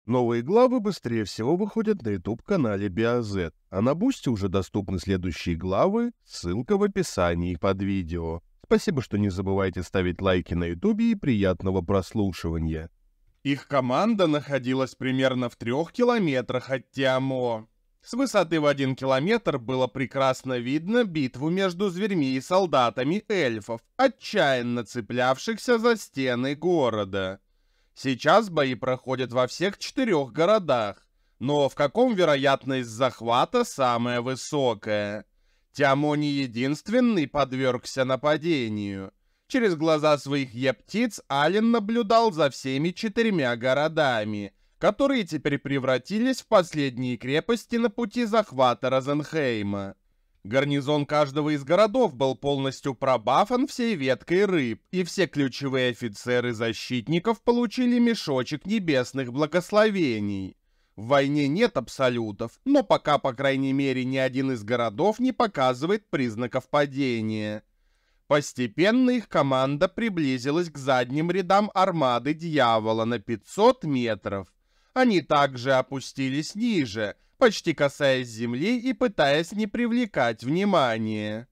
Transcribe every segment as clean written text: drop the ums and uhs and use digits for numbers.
Новые главы быстрее всего выходят на YouTube-канале BioZ, а на Бусти уже доступны следующие главы, ссылка в описании под видео. Спасибо, что не забывайте ставить лайки на YouTube и приятного прослушивания. Их команда находилась примерно в 3 километрах от Тиамо. С высоты в 1 километр было прекрасно видно битву между зверьми и солдатами эльфов, отчаянно цеплявшихся за стены города. Сейчас бои проходят во всех 4 городах, но в каком вероятность захвата самая высокая? Тиамо не единственный подвергся нападению. Через глаза своих ептиц Ален наблюдал за всеми 4 городами, которые теперь превратились в последние крепости на пути захвата Розенхейма. Гарнизон каждого из городов был полностью пробафан всей веткой рыб, и все ключевые офицеры защитников получили мешочек небесных благословений. В войне нет абсолютов, но пока, по крайней мере, ни один из городов не показывает признаков падения. Постепенно их команда приблизилась к задним рядам армады Дьявола на 500 метров. Они также опустились ниже, почти касаясь земли и пытаясь не привлекать внимания.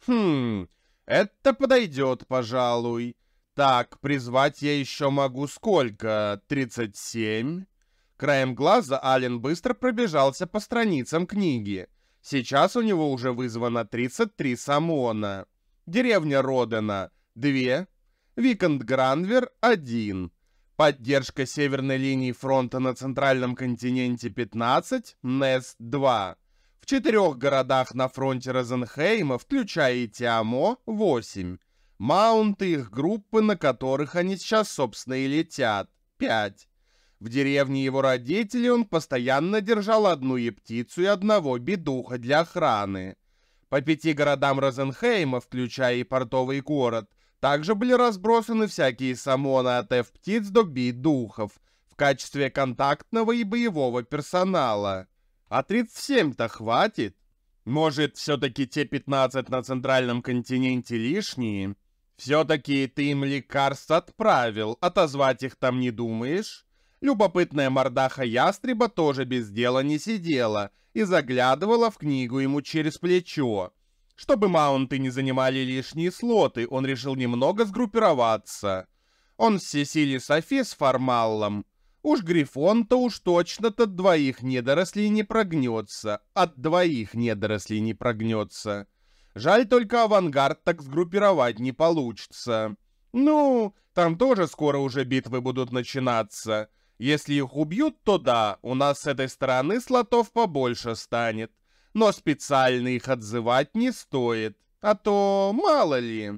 Это подойдет, пожалуй. Так, призвать я еще могу сколько? 37? Краем глаза Ален быстро пробежался по страницам книги. Сейчас у него уже вызвано 33 саммона. Деревня Родена — 2. Виконт Гранвер — 1. Поддержка северной линии фронта на центральном континенте — 15, Нес — 2. В 4 городах на фронте Розенхейма, включая и Тиамо, 8. Маунты их группы, на которых они сейчас, собственно, и летят, 5. В деревне его родителей он постоянно держал 1 ептицу и 1 бедуха для охраны. По 5 городам Розенхейма, включая и портовый город, также были разбросаны всякие саммоны от F-птиц до Би-духов в качестве контактного и боевого персонала. А 37-то хватит? Может, все-таки те 15 на центральном континенте лишние? Все-таки ты им лекарств отправил, отозвать их там не думаешь? Любопытная мордаха ястреба тоже без дела не сидела и заглядывала в книгу ему через плечо. Чтобы маунты не занимали лишние слоты, он решил немного сгруппироваться. Он все силе Софи с Фармаллом. Уж Грифон-то уж точно-то 2 недорослей не прогнется. От 2 недорослей не прогнется. Жаль, только авангард так сгруппировать не получится. Ну, там тоже скоро уже битвы будут начинаться. Если их убьют, то да, у нас с этой стороны слотов побольше станет. Но специально их отзывать не стоит, а то мало ли.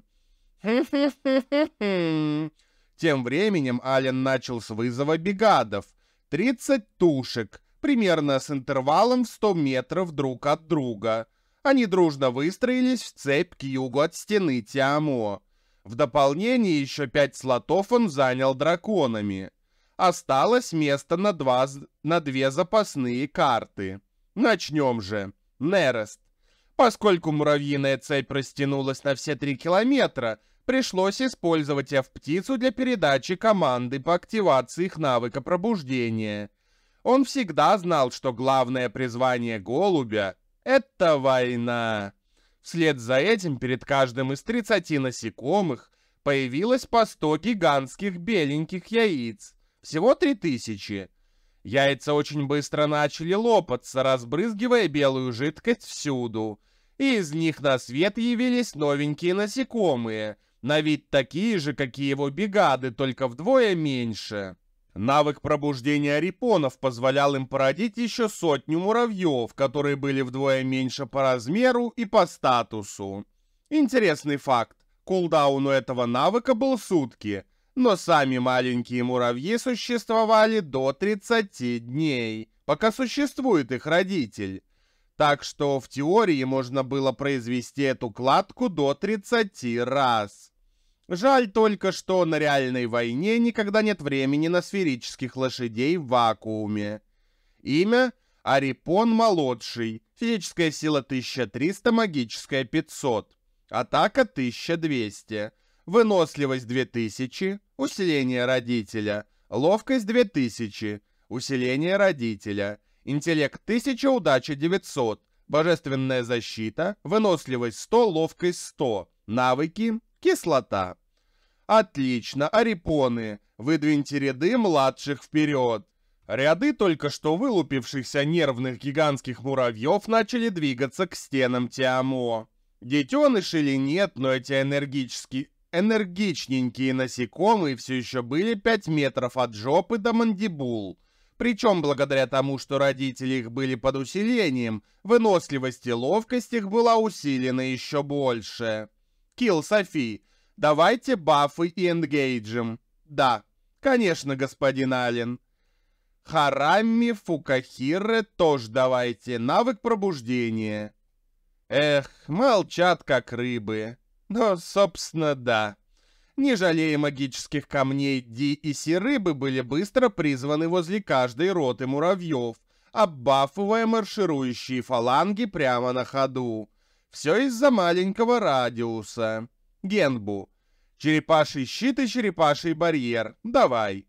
Тем временем Ален начал с вызова бегадов. 30 тушек, примерно с интервалом в 100 метров друг от друга. Они дружно выстроились в цепь к югу от стены Тиамо. В дополнение еще 5 слотов он занял драконами. Осталось место на 2 запасные карты. Начнем же. Нерест. Поскольку муравьиная цепь растянулась на все 3 километра, пришлось использовать F-птицу для передачи команды по активации их навыка пробуждения. Он всегда знал, что главное призвание голубя — это война. Вслед за этим перед каждым из 30 насекомых появилось по 100 гигантских беленьких яиц. Всего 3000. Яйца очень быстро начали лопаться, разбрызгивая белую жидкость всюду. И из них на свет явились новенькие насекомые, на вид такие же, как и его бегады, только вдвое меньше. Навык пробуждения рипонов позволял им породить еще 100 муравьев, которые были вдвое меньше по размеру и по статусу. Интересный факт. Кулдаун у этого навыка был сутки. Но сами маленькие муравьи существовали до 30 дней, пока существует их родитель. Так что в теории можно было произвести эту кладку до 30 раз. Жаль только, что на реальной войне никогда нет времени на сферических лошадей в вакууме. Имя — Арипон-молодший, физическая сила 1300, магическая 500, атака 1200. Выносливость 2000, усиление родителя, ловкость 2000, Усиление родителя. Интеллект 1000, удача 900. Божественная защита. Выносливость 100, ловкость 100. Навыки. Кислота. Отлично, арипоны. Выдвиньте ряды младших вперед. Ряды только что вылупившихся нервных гигантских муравьев начали двигаться к стенам Тиамо. Детеныш или нет, но эти энергичненькие насекомые все еще были 5 метров от жопы до мандибул. Причем благодаря тому, что родители их были под усилением, выносливость и ловкость их была усилена еще больше. Килл Софи, давайте бафы и энгейджим. Да, конечно, господин Аллен. Харами, Фукахире тоже давайте, навык пробуждения. Эх, молчат как рыбы. Но, собственно, да. Не жалея магических камней, Ди и Си-рыбы были быстро призваны возле каждой роты муравьев, оббафывая марширующие фаланги прямо на ходу. Все из-за маленького радиуса. Генбу. Черепаший щит и черепаший барьер. Давай.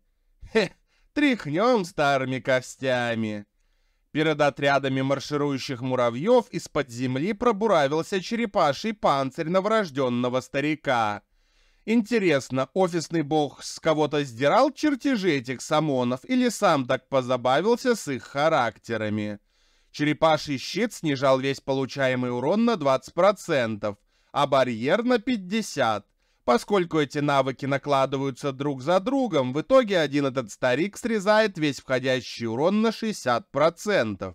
Тряхнем старыми костями. Перед отрядами марширующих муравьев из-под земли пробуравился черепаший панцирь новорожденного старика. Интересно, офисный бог с кого-то сдирал чертежи этих самонов или сам так позабавился с их характерами? Черепаший щит снижал весь получаемый урон на 20%, а барьер на 50%. Поскольку эти навыки накладываются друг за другом, в итоге один этот старик срезает весь входящий урон на 60%.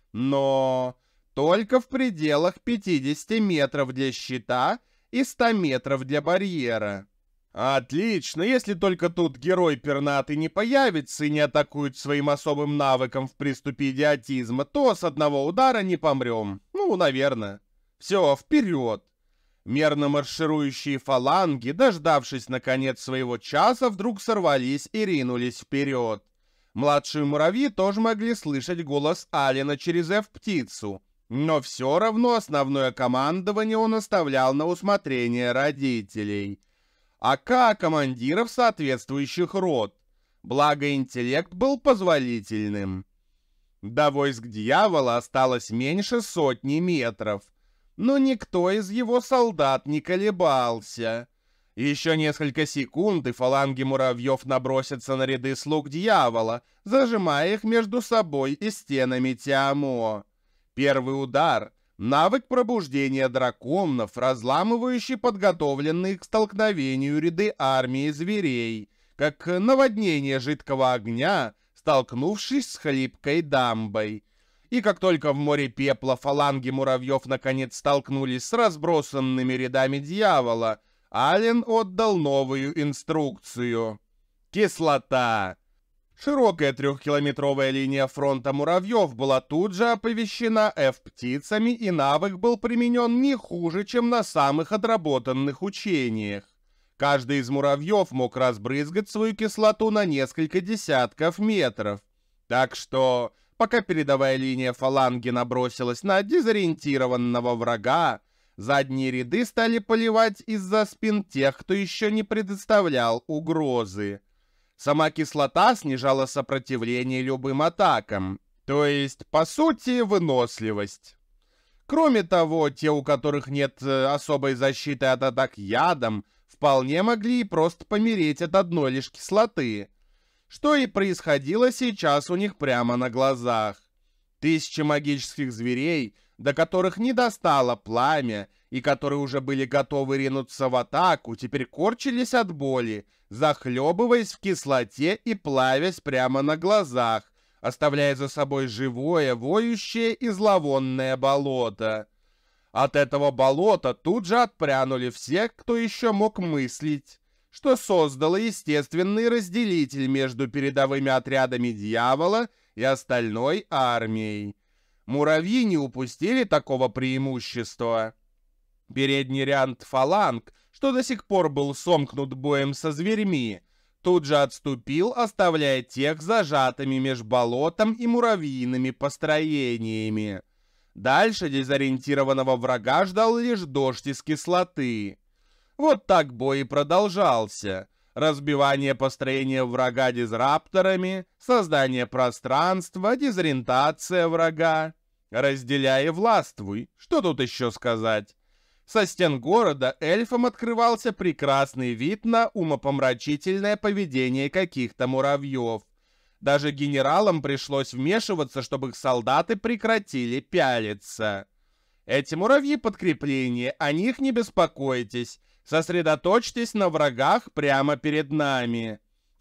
Но только в пределах 50 метров для щита и 100 метров для барьера. Отлично, если только тут герой пернатый не появится и не атакует своим особым навыком в приступе идиотизма, то с одного удара не помрем. Ну, наверное. Все, вперед. Мерно марширующие фаланги, дождавшись наконец своего часа, вдруг сорвались и ринулись вперед. Младшие муравьи тоже могли слышать голос Аллена через F-птицу, но все равно основное командование он оставлял на усмотрение родителей. АК командиров соответствующих рот. Благо интеллект был позволительным. До войск дьявола осталось меньше 100 метров. Но никто из его солдат не колебался. Еще несколько секунд, и фаланги муравьев набросятся на ряды слуг дьявола, зажимая их между собой и стенами Тиамо. Первый удар — навык пробуждения драконов, разламывающий подготовленные к столкновению ряды армии зверей, как наводнение жидкого огня, столкнувшись с хлипкой дамбой. И как только в море пепла фаланги муравьев наконец столкнулись с разбросанными рядами дьявола, Аллен отдал новую инструкцию. Кислота. Широкая 3-километровая линия фронта муравьев была тут же оповещена F-птицами, и навык был применен не хуже, чем на самых отработанных учениях. Каждый из муравьев мог разбрызгать свою кислоту на несколько десятков метров. Так что, пока передовая линия фаланги набросилась на дезориентированного врага, задние ряды стали поливать из-за спин тех, кто еще не представлял угрозы. Сама кислота снижала сопротивление любым атакам, то есть, по сути, выносливость. Кроме того, те, у которых нет особой защиты от атак ядом, вполне могли и просто помереть от одной лишь кислоты. Что и происходило сейчас у них прямо на глазах. Тысячи магических зверей, до которых не достало пламя, и которые уже были готовы ринуться в атаку, теперь корчились от боли, захлебываясь в кислоте и плавясь прямо на глазах, оставляя за собой живое, воющее и зловонное болото. От этого болота тут же отпрянули все, кто еще мог мыслить, что создало естественный разделитель между передовыми отрядами дьявола и остальной армией. Муравьи не упустили такого преимущества. Передний ряд фаланг, что до сих пор был сомкнут боем со зверьми, тут же отступил, оставляя тех зажатыми меж болотом и муравьиными построениями. Дальше дезориентированного врага ждал лишь дождь из кислоты. Вот так бой и продолжался. разбивание построения врага дизрапторами, создание пространства, дезориентация врага. Разделяй и властвуй. Что тут еще сказать? Со стен города эльфам открывался прекрасный вид на умопомрачительное поведение каких-то муравьев. Даже генералам пришлось вмешиваться, чтобы их солдаты прекратили пялиться. Эти муравьи подкрепление, о них не беспокойтесь. Сосредоточьтесь на врагах прямо перед нами.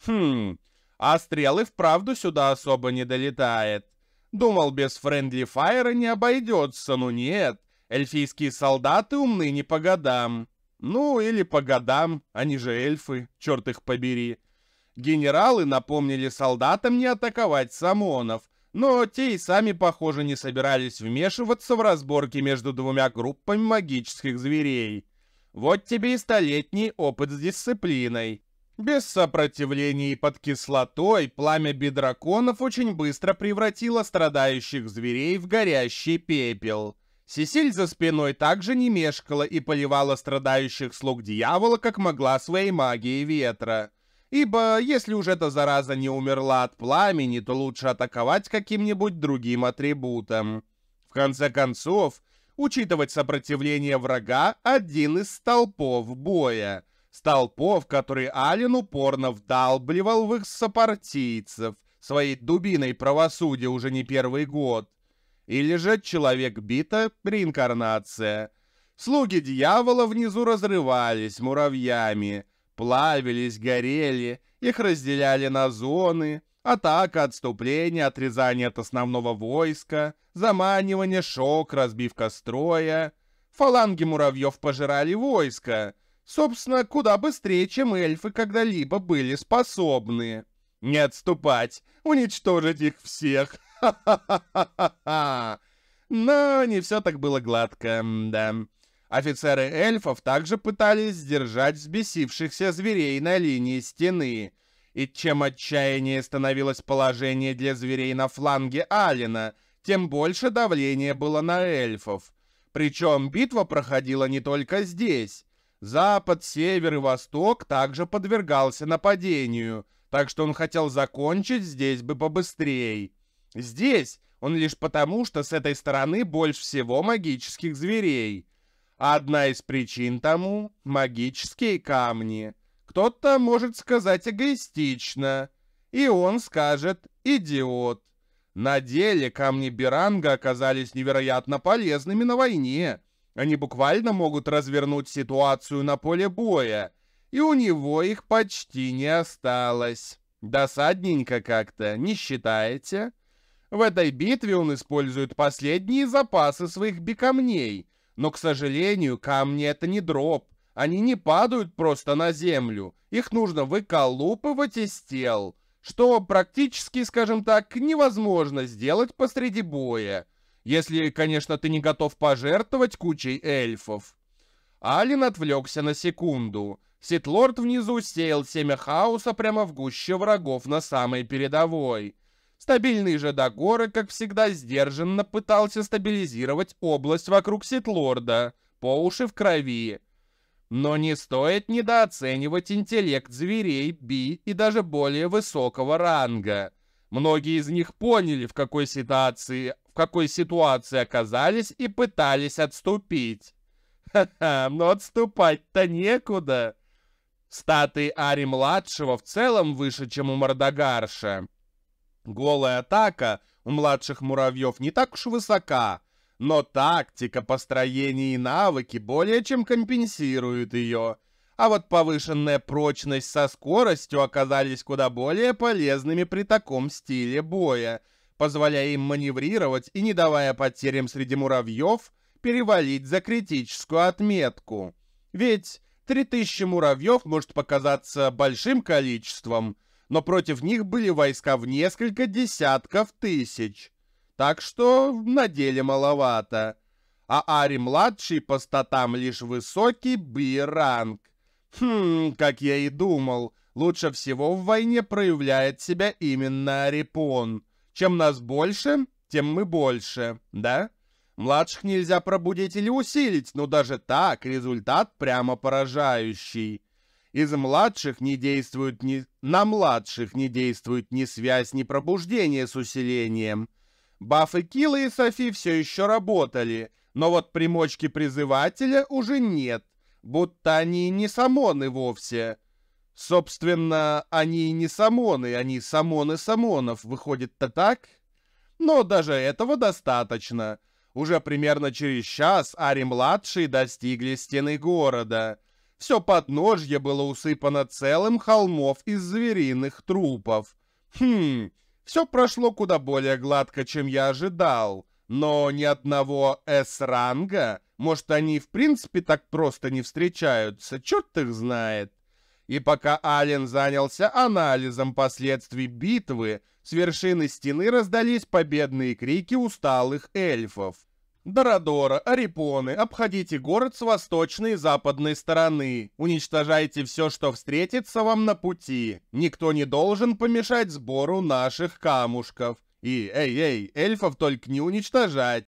А стрелы вправду сюда особо не долетает. Думал, без френдли файра не обойдется, но нет. Эльфийские солдаты умны не по годам. Ну, или по годам, они же эльфы, черт их побери. Генералы напомнили солдатам не атаковать самонов, но те и сами, похоже, не собирались вмешиваться в разборки между двумя группами магических зверей. Вот тебе и столетний опыт с дисциплиной. Без сопротивления и под кислотой пламя бидраконов очень быстро превратило страдающих зверей в горящий пепел. Сесиль за спиной также не мешкала и поливала страдающих слуг дьявола как могла своей магией ветра. Ибо если уж эта зараза не умерла от пламени, то лучше атаковать каким-нибудь другим атрибутом. В конце концов, учитывать сопротивление врага — один из столпов боя. Столпов, который Ален упорно вдалбливал в их сопартийцев, своей дубиной правосудия уже не первый год. Или же Человек-бита — реинкарнация. Слуги дьявола внизу разрывались муравьями, плавились, горели, их разделяли на зоны: атака, отступление, отрезание от основного войска, заманивание, шок, разбивка строя. Фаланги муравьев пожирали войско, собственно, куда быстрее, чем эльфы когда-либо были способны. Не отступать, уничтожить их всех. Ха-ха-ха-ха-ха. Но не все так было гладко, да. Офицеры эльфов также пытались сдержать взбесившихся зверей на линии стены. И чем отчаяннее становилось положение для зверей на фланге Алена, тем больше давления было на эльфов. Причем битва проходила не только здесь. Запад, север и восток также подвергался нападению, так что он хотел закончить здесь бы побыстрее. Здесь он лишь потому, что с этой стороны больше всего магических зверей. А одна из причин тому — магические камни. Кто-то может сказать эгоистично, и он скажет «идиот». На деле камни Беранга оказались невероятно полезными на войне. Они буквально могут развернуть ситуацию на поле боя, и у него их почти не осталось. Досадненько как-то, не считаете? В этой битве он использует последние запасы своих бикамней, но, к сожалению, камни — это не дроп. Они не падают просто на землю. Их нужно выколупывать из тел, что практически, скажем так, невозможно сделать посреди боя. Если, конечно, ты не готов пожертвовать кучей эльфов. Ален отвлекся на секунду. Ситлорд внизу сеял семя хаоса прямо в гуще врагов на самой передовой. Стабильный же Дагора, как всегда, сдержанно пытался стабилизировать область вокруг Ситлорда, по уши в крови. Но не стоит недооценивать интеллект зверей Би и даже более высокого ранга. Многие из них поняли, в какой ситуации оказались и пытались отступить. Ха-ха, но отступать-то некуда. Статы Ари-младшего в целом выше, чем у Мордогарша. Голая атака у младших муравьев не так уж высока, но тактика, построение и навыки более чем компенсируют ее. А вот повышенная прочность со скоростью оказались куда более полезными при таком стиле боя, позволяя им маневрировать и не давая потерям среди муравьев перевалить за критическую отметку. Ведь 3000 муравьев может показаться большим количеством, но против них были войска в несколько десятков тысяч. Так что на деле маловато. А Ари-младший по статам лишь высокий Би-ранг. Как я и думал, лучше всего в войне проявляет себя именно Арипон. Чем нас больше, тем мы больше, да? Младших нельзя пробудить или усилить, но даже так результат прямо поражающий. На младших не действует ни связь, ни пробуждение с усилением. Бафы Килла и Софи все еще работали, но вот примочки призывателя уже нет, будто они не самоны вовсе. Собственно, они и не самоны, они самоны самонов, выходит-то так? Но даже этого достаточно. Уже примерно через час Ари-младшие достигли стены города. Все подножье было усыпано целым холмов из звериных трупов. Все прошло куда более гладко, чем я ожидал. Но ни одного С-ранга, может, они в принципе так просто не встречаются, черт их знает. И пока Ален занялся анализом последствий битвы, с вершины стены раздались победные крики усталых эльфов. «Дорадора, Арипоны, обходите город с восточной и западной стороны. Уничтожайте все, что встретится вам на пути. Никто не должен помешать сбору наших камушков. И, эй, эльфов только не уничтожать.